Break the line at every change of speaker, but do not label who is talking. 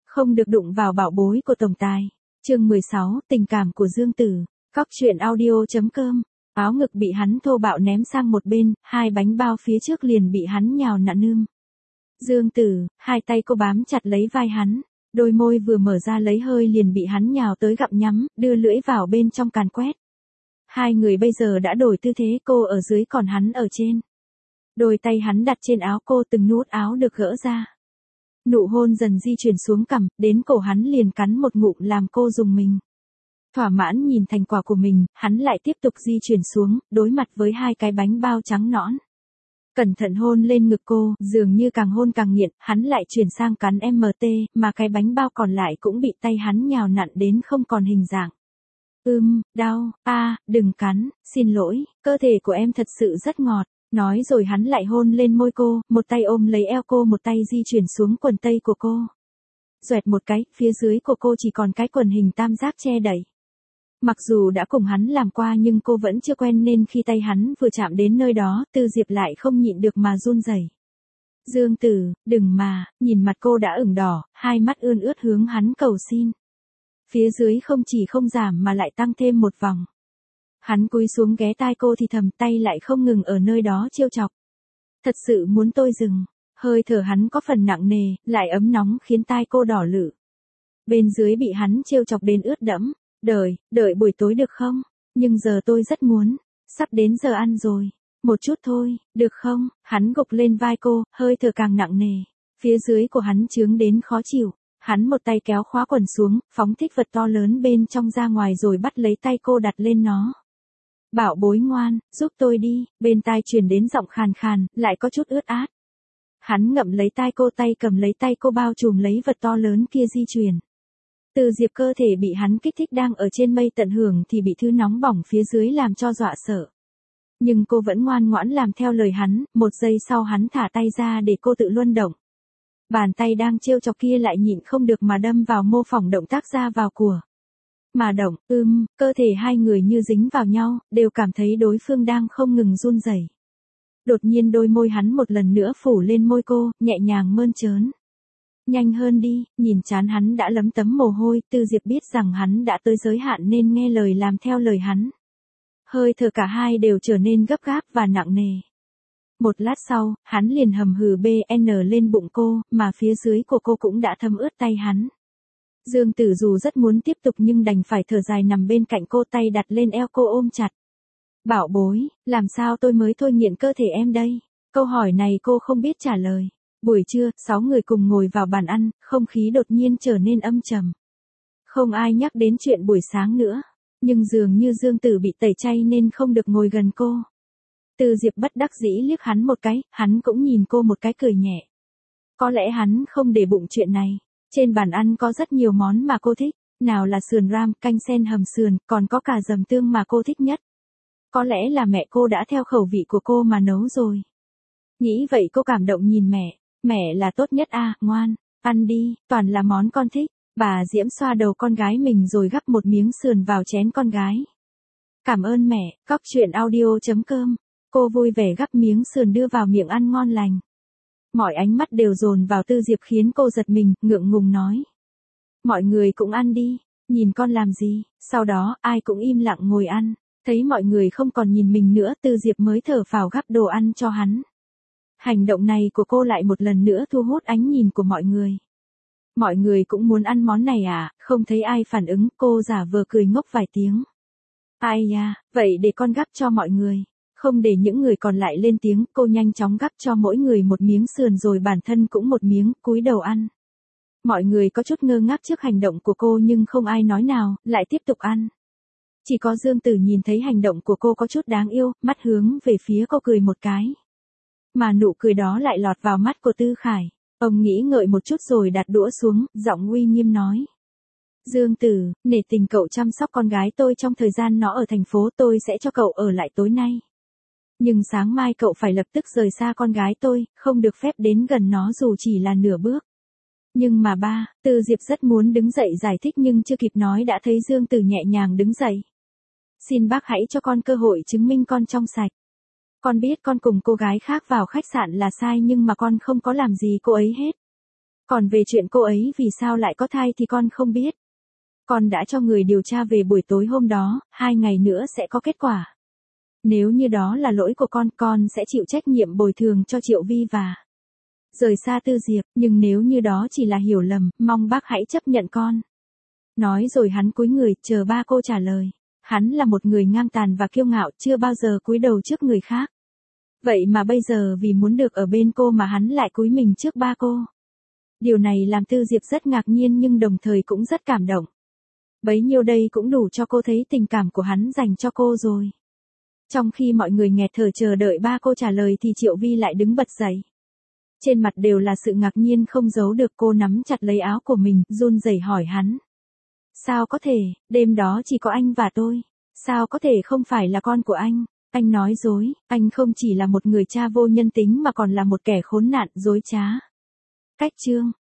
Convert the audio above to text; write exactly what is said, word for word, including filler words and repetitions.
Không được đụng vào bảo bối của tổng tài. Chương mười sáu, tình cảm của Dương Tử. Cóc truyện audio chấm com. Áo ngực bị hắn thô bạo ném sang một bên, hai bánh bao phía trước liền bị hắn nhào nặn nương. Dương Tử, hai tay cô bám chặt lấy vai hắn, đôi môi vừa mở ra lấy hơi liền bị hắn nhào tới gặm nhắm, đưa lưỡi vào bên trong càn quét. Hai người bây giờ đã đổi tư thế, cô ở dưới còn hắn ở trên. Đôi tay hắn đặt trên áo cô, từng nút áo được gỡ ra. Nụ hôn dần di chuyển xuống cằm, đến cổ hắn liền cắn một ngụm làm cô rùng mình. Thỏa mãn nhìn thành quả của mình, hắn lại tiếp tục di chuyển xuống, đối mặt với hai cái bánh bao trắng nõn. Cẩn thận hôn lên ngực cô, dường như càng hôn càng nghiện, hắn lại chuyển sang cắn em tê, mà cái bánh bao còn lại cũng bị tay hắn nhào nặn đến không còn hình dạng. Ưm, đau, a, à, đừng cắn, xin lỗi, cơ thể của em thật sự rất ngọt. Nói rồi hắn lại hôn lên môi cô, một tay ôm lấy eo cô, một tay di chuyển xuống quần tây của cô. Xoẹt một cái, phía dưới của cô chỉ còn cái quần hình tam giác che đậy. Mặc dù đã cùng hắn làm qua nhưng cô vẫn chưa quen nên khi tay hắn vừa chạm đến nơi đó, Tư Diệp lại không nhịn được mà run rẩy. Dương Tử, đừng mà, nhìn mặt cô đã ửng đỏ, hai mắt ươn ướt hướng hắn cầu xin. Phía dưới không chỉ không giảm mà lại tăng thêm một vòng. Hắn cúi xuống ghé tai cô thì thầm, tay lại không ngừng ở nơi đó trêu chọc. Thật sự muốn tôi dừng. Hơi thở hắn có phần nặng nề, lại ấm nóng khiến tai cô đỏ lử. Bên dưới bị hắn trêu chọc đến ướt đẫm. Đợi, đợi buổi tối được không? Nhưng giờ tôi rất muốn. Sắp đến giờ ăn rồi. Một chút thôi, được không? Hắn gục lên vai cô, hơi thở càng nặng nề. Phía dưới của hắn chướng đến khó chịu. Hắn một tay kéo khóa quần xuống, phóng thích vật to lớn bên trong ra ngoài rồi bắt lấy tay cô đặt lên nó. Bảo bối ngoan, giúp tôi đi, bên tai truyền đến giọng khàn khàn, lại có chút ướt át. Hắn ngậm lấy tai cô, tay cầm lấy tay cô bao trùm lấy vật to lớn kia di chuyển. Từ Diệp cơ thể bị hắn kích thích đang ở trên mây tận hưởng thì bị thứ nóng bỏng phía dưới làm cho dọa sợ. Nhưng cô vẫn ngoan ngoãn làm theo lời hắn, một giây sau hắn thả tay ra để cô tự luân động. Bàn tay đang trêu chọc kia lại nhịn không được mà đâm vào mô phỏng động tác ra vào của. Mà động, ưm, cơ thể hai người như dính vào nhau, đều cảm thấy đối phương đang không ngừng run rẩy. Đột nhiên đôi môi hắn một lần nữa phủ lên môi cô, nhẹ nhàng mơn trớn. Nhanh hơn đi, nhìn trán hắn đã lấm tấm mồ hôi, Tư Diệp biết rằng hắn đã tới giới hạn nên nghe lời làm theo lời hắn. Hơi thở cả hai đều trở nên gấp gáp và nặng nề. Một lát sau, hắn liền hầm hừ bê en lên bụng cô, mà phía dưới của cô cũng đã thấm ướt tay hắn. Dương Tử dù rất muốn tiếp tục nhưng đành phải thở dài nằm bên cạnh cô, tay đặt lên eo cô ôm chặt. Bảo bối, làm sao tôi mới thôi nghiện cơ thể em đây? Câu hỏi này cô không biết trả lời. Buổi trưa, sáu người cùng ngồi vào bàn ăn, không khí đột nhiên trở nên âm trầm. Không ai nhắc đến chuyện buổi sáng nữa, nhưng dường như Dương Tử bị tẩy chay nên không được ngồi gần cô. Từ Diệp bất đắc dĩ liếc hắn một cái, hắn cũng nhìn cô một cái cười nhẹ. Có lẽ hắn không để bụng chuyện này. Trên bàn ăn có rất nhiều món mà cô thích, nào là sườn ram, canh sen hầm sườn, còn có cả dầm tương mà cô thích nhất. Có lẽ là mẹ cô đã theo khẩu vị của cô mà nấu rồi. Nghĩ vậy cô cảm động nhìn mẹ, mẹ là tốt nhất a, à, ngoan, ăn đi, toàn là món con thích. Bà Diễm xoa đầu con gái mình rồi gắp một miếng sườn vào chén con gái. Cảm ơn mẹ, cóc truyện audio chấm com. Cô vui vẻ gắp miếng sườn đưa vào miệng ăn ngon lành. Mọi ánh mắt đều dồn vào Tư Diệp khiến cô giật mình, ngượng ngùng nói. Mọi người cũng ăn đi, nhìn con làm gì, sau đó ai cũng im lặng ngồi ăn, thấy mọi người không còn nhìn mình nữa Tư Diệp mới thở phào gắp đồ ăn cho hắn. Hành động này của cô lại một lần nữa thu hút ánh nhìn của mọi người. Mọi người cũng muốn ăn món này à, không thấy ai phản ứng, cô giả vờ cười ngốc vài tiếng. Ai da, vậy để con gắp cho mọi người. Không để những người còn lại lên tiếng, cô nhanh chóng gắp cho mỗi người một miếng sườn rồi bản thân cũng một miếng, cúi đầu ăn. Mọi người có chút ngơ ngác trước hành động của cô nhưng không ai nói nào, lại tiếp tục ăn. Chỉ có Dương Tử nhìn thấy hành động của cô có chút đáng yêu, mắt hướng về phía cô cười một cái. Mà nụ cười đó lại lọt vào mắt của Tư Khải. Ông nghĩ ngợi một chút rồi đặt đũa xuống, giọng uy nghiêm nói. Dương Tử, nể tình cậu chăm sóc con gái tôi trong thời gian nó ở thành phố, tôi sẽ cho cậu ở lại tối nay. Nhưng sáng mai cậu phải lập tức rời xa con gái tôi, không được phép đến gần nó dù chỉ là nửa bước. Nhưng mà ba, Tư Diệp rất muốn đứng dậy giải thích nhưng chưa kịp nói đã thấy Dương Tử nhẹ nhàng đứng dậy. Xin bác hãy cho con cơ hội chứng minh con trong sạch. Con biết con cùng cô gái khác vào khách sạn là sai nhưng mà con không có làm gì cô ấy hết. Còn về chuyện cô ấy vì sao lại có thai thì con không biết. Con đã cho người điều tra về buổi tối hôm đó, hai ngày nữa sẽ có kết quả. Nếu như đó là lỗi của con, con sẽ chịu trách nhiệm bồi thường cho Triệu Vi và rời xa Tư Diệp, nhưng nếu như đó chỉ là hiểu lầm, mong bác hãy chấp nhận con. Nói rồi hắn cúi người, chờ ba cô trả lời. Hắn là một người ngang tàn và kiêu ngạo, chưa bao giờ cúi đầu trước người khác. Vậy mà bây giờ vì muốn được ở bên cô mà hắn lại cúi mình trước ba cô. Điều này làm Tư Diệp rất ngạc nhiên nhưng đồng thời cũng rất cảm động. Bấy nhiêu đây cũng đủ cho cô thấy tình cảm của hắn dành cho cô rồi. Trong khi mọi người nghẹt thở chờ đợi ba cô trả lời thì Triệu Vi lại đứng bật dậy. Trên mặt đều là sự ngạc nhiên không giấu được, cô nắm chặt lấy áo của mình, run rẩy hỏi hắn. Sao có thể, đêm đó chỉ có anh và tôi. Sao có thể không phải là con của anh? Anh nói dối, anh không chỉ là một người cha vô nhân tính mà còn là một kẻ khốn nạn, dối trá. Cách chương